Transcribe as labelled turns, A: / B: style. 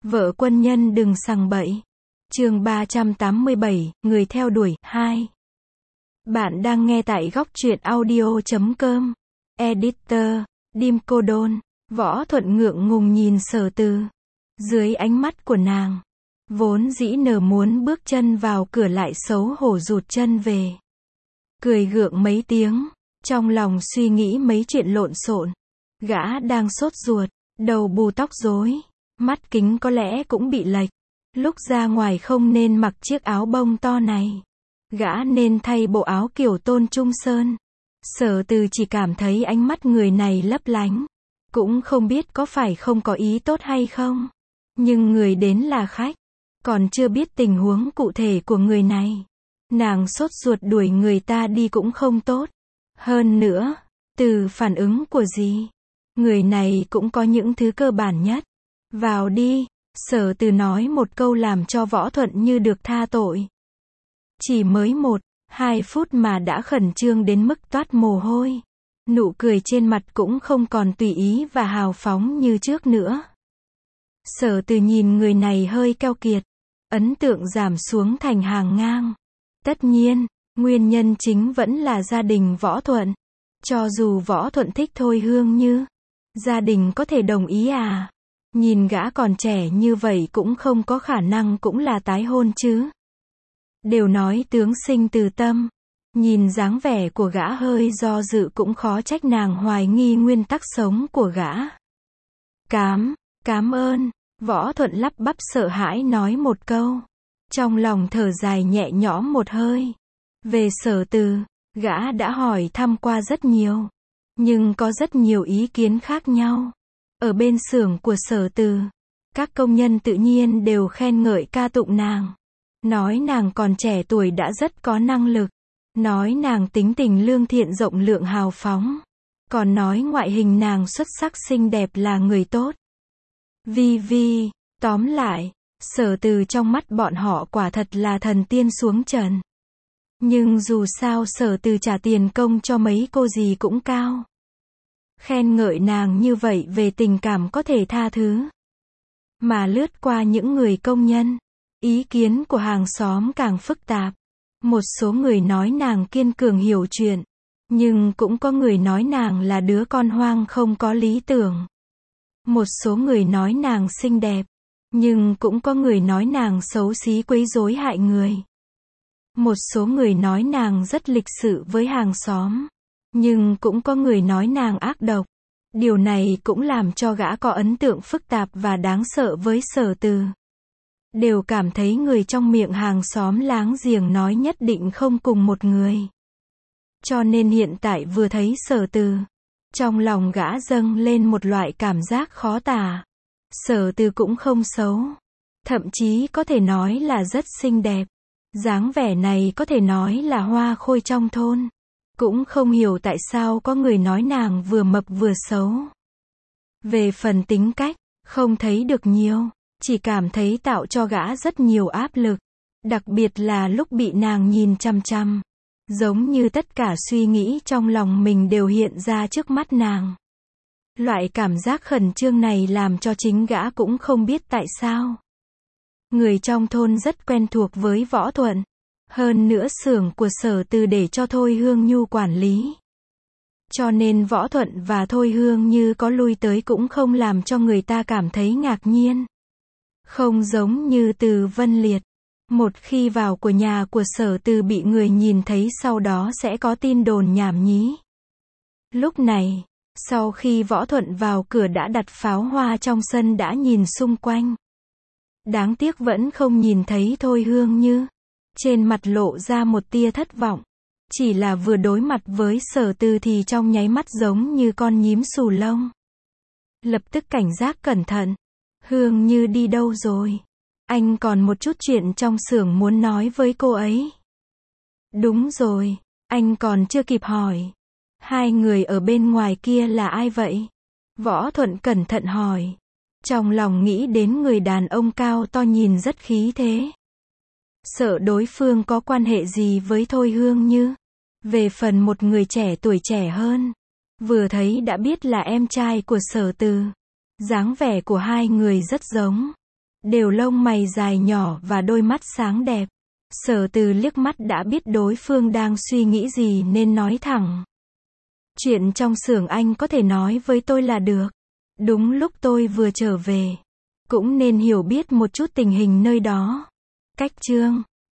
A: Vợ quân nhân đừng sằng bậy. Chương 387, người theo đuổi, 2. Bạn đang nghe tại góc truyện audio.com. Editor, Dim Cô Đôn. Võ Thuận ngượng ngùng nhìn Sở Từ. Dưới ánh mắt của nàng, vốn dĩ nở muốn bước chân vào cửa lại xấu hổ rụt chân về. Cười gượng mấy tiếng, trong lòng suy nghĩ mấy chuyện lộn xộn. Gã đang sốt ruột, đầu bù tóc rối, mắt kính có lẽ cũng bị lệch. Lúc ra ngoài không nên mặc chiếc áo bông to này. Gã nên thay bộ áo kiểu Tôn Trung Sơn. Sở Từ chỉ cảm thấy ánh mắt người này lấp lánh. Cũng không biết có phải không có ý tốt hay không. Nhưng người đến là khách. Còn chưa biết tình huống cụ thể của người này. Nàng sốt ruột đuổi người ta đi cũng không tốt. Hơn nữa, từ phản ứng của dì, người này cũng có những thứ cơ bản nhất. Vào đi. Sở Từ nói một câu làm cho Võ Thuận như được tha tội. Chỉ mới 1-2 phút mà đã khẩn trương đến mức toát mồ hôi. Nụ cười trên mặt cũng không còn tùy ý và hào phóng như trước nữa. Sở Từ nhìn người này hơi keo kiệt. Ấn tượng giảm xuống thành hàng ngang. Tất nhiên, nguyên nhân chính vẫn là gia đình Võ Thuận. Cho dù Võ Thuận thích Thôi Hương Như, gia đình có thể đồng ý à? Nhìn gã còn trẻ như vậy cũng không có khả năng cũng là tái hôn chứ. Đều nói tướng sinh từ tâm. Nhìn dáng vẻ của gã hơi do dự cũng khó trách nàng hoài nghi nguyên tắc sống của gã. Cám ơn. Võ Thuận lắp bắp sợ hãi nói một câu. Trong lòng thở dài nhẹ nhõm một hơi. Về Sở Từ, gã đã hỏi thăm qua rất nhiều. Nhưng có rất nhiều ý kiến khác nhau. Ở bên xưởng của Sở Từ, các công nhân tự nhiên đều khen ngợi ca tụng nàng. Nói nàng còn trẻ tuổi đã rất có năng lực. Nói nàng tính tình lương thiện rộng lượng hào phóng. Còn nói ngoại hình nàng xuất sắc xinh đẹp là người tốt. Tóm lại, Sở Từ trong mắt bọn họ quả thật là thần tiên xuống trần. Nhưng dù sao Sở Từ trả tiền công cho mấy cô gì cũng cao. Khen ngợi nàng như vậy về tình cảm có thể tha thứ. Mà lướt qua những người công nhân, ý kiến của hàng xóm càng phức tạp. Một số người nói nàng kiên cường hiểu chuyện. Nhưng cũng có người nói nàng là đứa con hoang không có lý tưởng. Một số người nói nàng xinh đẹp. Nhưng cũng có người nói nàng xấu xí quấy rối hại người. Một số người nói nàng rất lịch sự với hàng xóm. Nhưng cũng có người nói nàng ác độc. Điều này cũng làm cho gã có ấn tượng phức tạp và đáng sợ với Sở Từ. Đều cảm thấy người trong miệng hàng xóm láng giềng nói nhất định không cùng một người. Cho nên hiện tại vừa thấy Sở Từ, trong lòng gã dâng lên một loại cảm giác khó tả. Sở Từ cũng không xấu. Thậm chí có thể nói là rất xinh đẹp. Dáng vẻ này có thể nói là hoa khôi trong thôn. Cũng không hiểu tại sao có người nói nàng vừa mập vừa xấu. Về phần tính cách, không thấy được nhiều. Chỉ cảm thấy tạo cho gã rất nhiều áp lực. Đặc biệt là lúc bị nàng nhìn chăm chăm. Giống như tất cả suy nghĩ trong lòng mình đều hiện ra trước mắt nàng. Loại cảm giác khẩn trương này làm cho chính gã cũng không biết tại sao. Người trong thôn rất quen thuộc với Võ Thuận. Hơn nữa xưởng của Sở Từ để cho Thôi Hương Như quản lý. Cho nên Võ Thuận và Thôi Hương Như có lui tới cũng không làm cho người ta cảm thấy ngạc nhiên. Không giống như Từ Vân Liệt. Một khi vào của nhà của Sở Từ bị người nhìn thấy sau đó sẽ có tin đồn nhảm nhí. Lúc này, sau khi Võ Thuận vào cửa đã đặt pháo hoa trong sân đã nhìn xung quanh. Đáng tiếc vẫn không nhìn thấy Thôi Hương Như. Trên mặt lộ ra một tia thất vọng. Chỉ là vừa đối mặt với Sở Từ thì trong nháy mắt giống như con nhím xù lông. Lập tức cảnh giác cẩn thận. Hương Như đi đâu rồi? Anh còn một chút chuyện trong xưởng muốn nói với cô ấy. Đúng rồi, anh còn chưa kịp hỏi. Hai người ở bên ngoài kia là ai vậy? Võ Thuận cẩn thận hỏi. Trong lòng nghĩ đến người đàn ông cao to nhìn rất khí thế. Sợ đối phương có quan hệ gì với Thôi Hương Như. Về phần một người trẻ tuổi trẻ hơn. Vừa thấy đã biết là em trai của Sở Từ. Dáng vẻ của hai người rất giống. đều lông mày dài nhỏ và đôi mắt sáng đẹp. Sở Từ liếc mắt đã biết đối phương đang suy nghĩ gì nên nói thẳng. Chuyện trong xưởng anh có thể nói với tôi là được. Đúng lúc tôi vừa trở về. Cũng nên hiểu biết một chút tình hình nơi đó. Cách chương